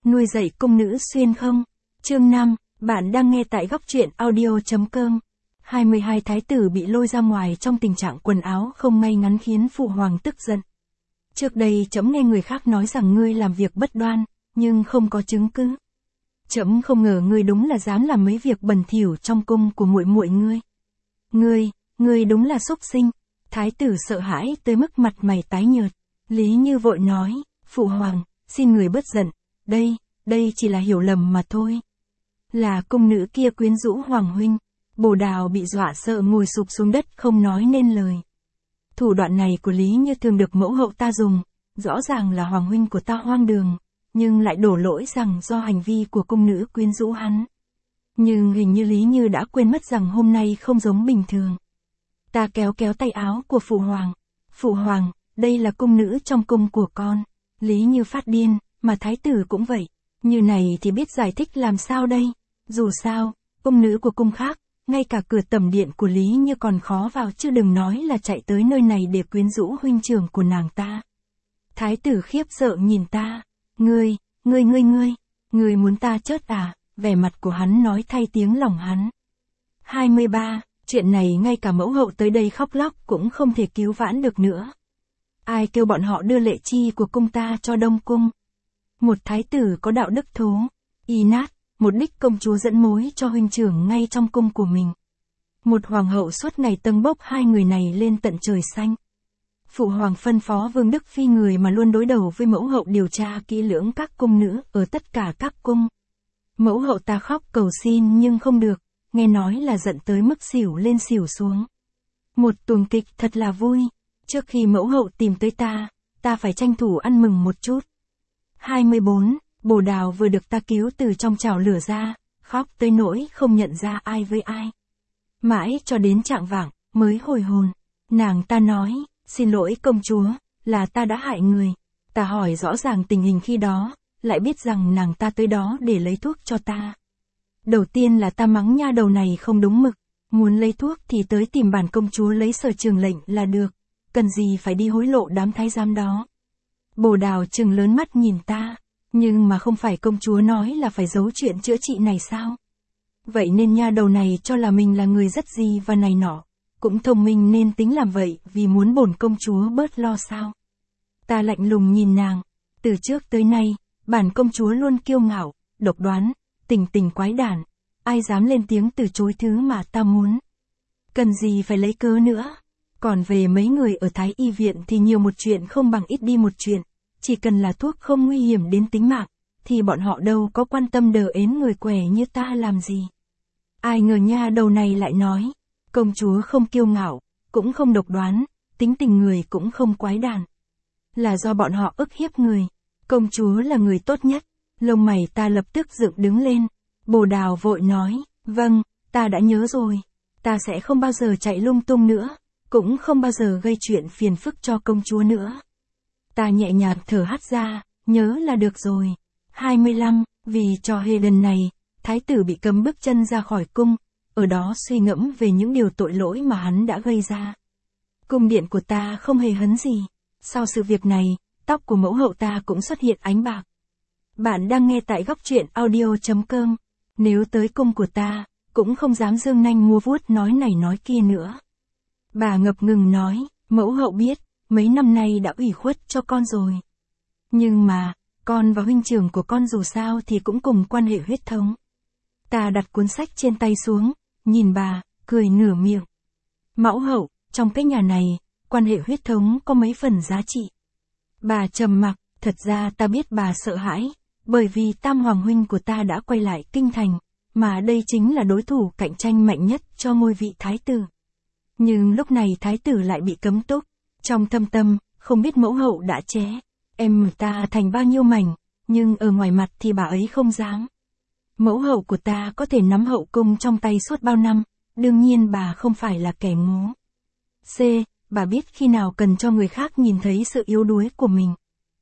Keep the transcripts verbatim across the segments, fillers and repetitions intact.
Nuôi dạy cung nữ xuyên không? Chương năm, bạn đang nghe tại góc truyện audio.com. hai mươi hai thái tử bị lôi ra ngoài trong tình trạng quần áo không may ngắn khiến phụ hoàng tức giận. Trước đây trẫm nghe người khác nói rằng ngươi làm việc bất đoan, nhưng không có chứng cứ. Trẫm không ngờ ngươi đúng là dám làm mấy việc bẩn thỉu trong cung của muội muội ngươi. Ngươi, ngươi đúng là súc sinh. Thái tử sợ hãi tới mức mặt mày tái nhợt. Lý Như vội nói, phụ hoàng, xin người bớt giận, đây, đây chỉ là hiểu lầm mà thôi. Là cung nữ kia quyến rũ hoàng huynh. Bồ Đào bị dọa sợ ngồi sụp xuống đất không nói nên lời. Thủ đoạn này của Lý Như thường được mẫu hậu ta dùng, rõ ràng là hoàng huynh của ta hoang đường, nhưng lại đổ lỗi rằng do hành vi của cung nữ quyến rũ hắn. Nhưng hình như Lý Như đã quên mất rằng hôm nay không giống bình thường. Ta kéo kéo tay áo của phụ hoàng. Phụ hoàng, đây là cung nữ trong cung của con. Lý Như phát điên, mà thái tử cũng vậy. Như này thì biết giải thích làm sao đây? Dù sao, cung nữ của cung khác, ngay cả cửa tẩm điện của Lý Như còn khó vào chứ đừng nói là chạy tới nơi này để quyến rũ huynh trưởng của nàng ta. Thái tử khiếp sợ nhìn ta. Ngươi, ngươi ngươi ngươi, ngươi muốn ta chết à? Vẻ mặt của hắn nói thay tiếng lòng hắn. hai mươi ba, chuyện này ngay cả mẫu hậu tới đây khóc lóc cũng không thể cứu vãn được nữa. Ai kêu bọn họ đưa lệ chi của cung ta cho Đông Cung? Một thái tử có đạo đức thố, y nát, một đích công chúa dẫn mối cho huynh trưởng ngay trong cung của mình. Một hoàng hậu suốt ngày tâng bốc hai người này lên tận trời xanh. Phụ hoàng phân phó Vương Đức Phi người mà luôn đối đầu với mẫu hậu điều tra kỹ lưỡng các cung nữ ở tất cả các cung. Mẫu hậu ta khóc cầu xin nhưng không được, nghe nói là giận tới mức xỉu lên xỉu xuống. Một tuồng kịch thật là vui, trước khi mẫu hậu tìm tới ta, ta phải tranh thủ ăn mừng một chút. hai mươi bốn, Bồ Đào vừa được ta cứu từ trong chảo lửa ra, khóc tới nỗi không nhận ra ai với ai. Mãi cho đến chạng vạng, mới hồi hồn. Nàng ta nói, xin lỗi công chúa, là ta đã hại người. Ta hỏi rõ ràng tình hình khi đó, lại biết rằng nàng ta tới đó để lấy thuốc cho ta. Đầu tiên là ta mắng nha đầu này không đúng mực, muốn lấy thuốc thì tới tìm bản công chúa lấy sở trường lệnh là được, cần gì phải đi hối lộ đám thái giám đó. Bồ Đào trừng lớn mắt nhìn ta, nhưng mà không phải công chúa nói là phải giấu chuyện chữa trị này sao? Vậy nên nha đầu này cho là mình là người rất gì và này nọ, cũng thông minh nên tính làm vậy vì muốn bổn công chúa bớt lo sao? Ta lạnh lùng nhìn nàng, từ trước tới nay, bản công chúa luôn kiêu ngạo, độc đoán, tình tình quái đản, ai dám lên tiếng từ chối thứ mà ta muốn. Cần gì phải lấy cớ nữa? Còn về mấy người ở Thái Y viện thì nhiều một chuyện không bằng ít đi một chuyện, chỉ cần là thuốc không nguy hiểm đến tính mạng, thì bọn họ đâu có quan tâm đờ ến người què như ta làm gì. Ai ngờ nha đầu này lại nói, công chúa không kiêu ngạo, cũng không độc đoán, tính tình người cũng không quái đản. Là do bọn họ ức hiếp người, công chúa là người tốt nhất. Lông mày ta lập tức dựng đứng lên. Bồ Đào vội nói, vâng, ta đã nhớ rồi. Ta sẽ không bao giờ chạy lung tung nữa, cũng không bao giờ gây chuyện phiền phức cho công chúa nữa. Ta nhẹ nhàng thở hắt ra, nhớ là được rồi. hai mươi lăm, vì trò hề lần này, thái tử bị cấm bước chân ra khỏi cung, ở đó suy ngẫm về những điều tội lỗi mà hắn đã gây ra. Cung điện của ta không hề hấn gì. Sau sự việc này, tóc của mẫu hậu ta cũng xuất hiện ánh bạc. Bạn đang nghe tại góc truyện audio.com. Nếu tới cung của ta, cũng không dám dương nanh múa vuốt nói này nói kia nữa. Bà ngập ngừng nói, mẫu hậu biết, mấy năm nay đã ủy khuất cho con rồi. Nhưng mà, con và huynh trưởng của con dù sao thì cũng cùng quan hệ huyết thống. Ta đặt cuốn sách trên tay xuống, nhìn bà, cười nửa miệng. Mẫu hậu, trong cái nhà này, quan hệ huyết thống có mấy phần giá trị. Bà trầm mặc, thật ra ta biết bà sợ hãi, bởi vì tam hoàng huynh của ta đã quay lại kinh thành, mà đây chính là đối thủ cạnh tranh mạnh nhất cho ngôi vị thái tử. Nhưng lúc này thái tử lại bị cấm túc, trong thâm tâm, không biết mẫu hậu đã chế em ta thành bao nhiêu mảnh, nhưng ở ngoài mặt thì bà ấy không dám. Mẫu hậu của ta có thể nắm hậu cung trong tay suốt bao năm, đương nhiên bà không phải là kẻ ngu. C. Bà biết khi nào cần cho người khác nhìn thấy sự yếu đuối của mình.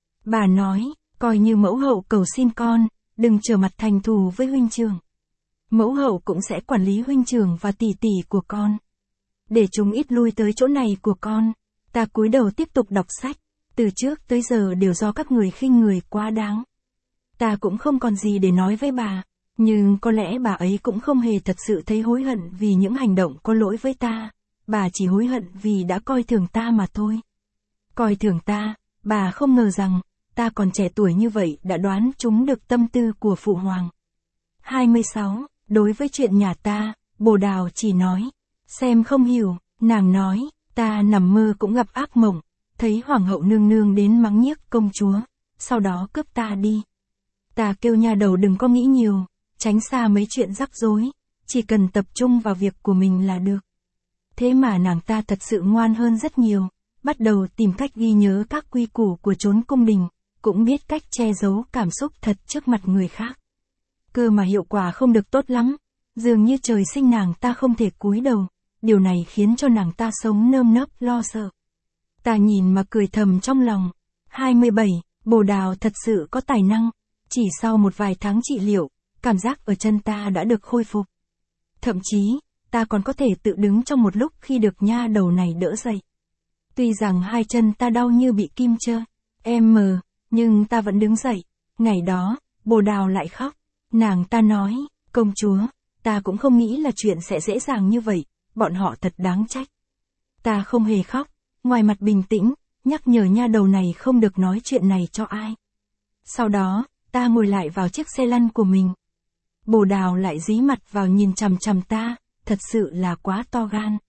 Bà nói, coi như mẫu hậu cầu xin con, đừng trở mặt thành thù với huynh trưởng. Mẫu hậu cũng sẽ quản lý huynh trưởng và tỷ tỷ của con. Để chúng ít lui tới chỗ này của con. Ta cúi đầu tiếp tục đọc sách. Từ trước tới giờ đều do các người khinh người quá đáng. Ta cũng không còn gì để nói với bà, nhưng có lẽ bà ấy cũng không hề thật sự thấy hối hận vì những hành động có lỗi với ta, bà chỉ hối hận vì đã coi thường ta mà thôi. Coi thường ta, bà không ngờ rằng, ta còn trẻ tuổi như vậy đã đoán trúng được tâm tư của phụ hoàng. hai mươi sáu. Đối với chuyện nhà ta, Bồ Đào chỉ nói, xem không hiểu, nàng nói, ta nằm mơ cũng gặp ác mộng, thấy hoàng hậu nương nương đến mắng nhiếc công chúa, sau đó cướp ta đi. Ta kêu nha đầu đừng có nghĩ nhiều, tránh xa mấy chuyện rắc rối, chỉ cần tập trung vào việc của mình là được. Thế mà nàng ta thật sự ngoan hơn rất nhiều, bắt đầu tìm cách ghi nhớ các quy củ của chốn cung đình, cũng biết cách che giấu cảm xúc thật trước mặt người khác. Cơ mà hiệu quả không được tốt lắm, dường như trời sinh nàng ta không thể cúi đầu, điều này khiến cho nàng ta sống nơm nớp lo sợ. Ta nhìn mà cười thầm trong lòng. hai mươi bảy. Bồ Đào thật sự có tài năng, chỉ sau một vài tháng trị liệu, cảm giác ở chân ta đã được khôi phục. Thậm chí, ta còn có thể tự đứng trong một lúc khi được nha đầu này đỡ dậy. Tuy rằng hai chân ta đau như bị kim chơ, em, nhưng ta vẫn đứng dậy. Ngày đó, Bồ Đào lại khóc. Nàng ta nói, công chúa, ta cũng không nghĩ là chuyện sẽ dễ dàng như vậy, bọn họ thật đáng trách. Ta không hề khóc, ngoài mặt bình tĩnh, nhắc nhở nha đầu này không được nói chuyện này cho ai. Sau đó, ta ngồi lại vào chiếc xe lăn của mình. Bồ Đào lại dí mặt vào nhìn chằm chằm ta, thật sự là quá to gan.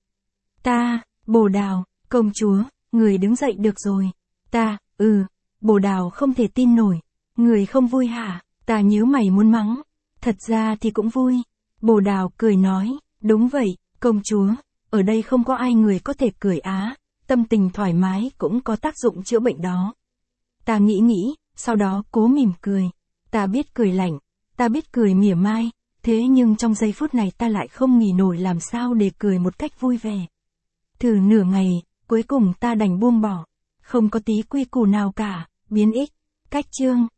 Ta, Bồ Đào, công chúa, người đứng dậy được rồi. Ta, ừ, Bồ Đào không thể tin nổi. Người không vui hả? Ta nhíu mày muốn mắng. Thật ra thì cũng vui. Bồ Đào cười nói, đúng vậy, công chúa, ở đây không có ai người có thể cười á, tâm tình thoải mái cũng có tác dụng chữa bệnh đó. Ta nghĩ nghĩ, sau đó cố mỉm cười. Ta biết cười lạnh, ta biết cười mỉa mai, thế nhưng trong giây phút này ta lại không nghĩ nổi làm sao để cười một cách vui vẻ. Thử nửa ngày, cuối cùng ta đành buông bỏ, không có tí quy củ nào cả, biến ích, cách chương.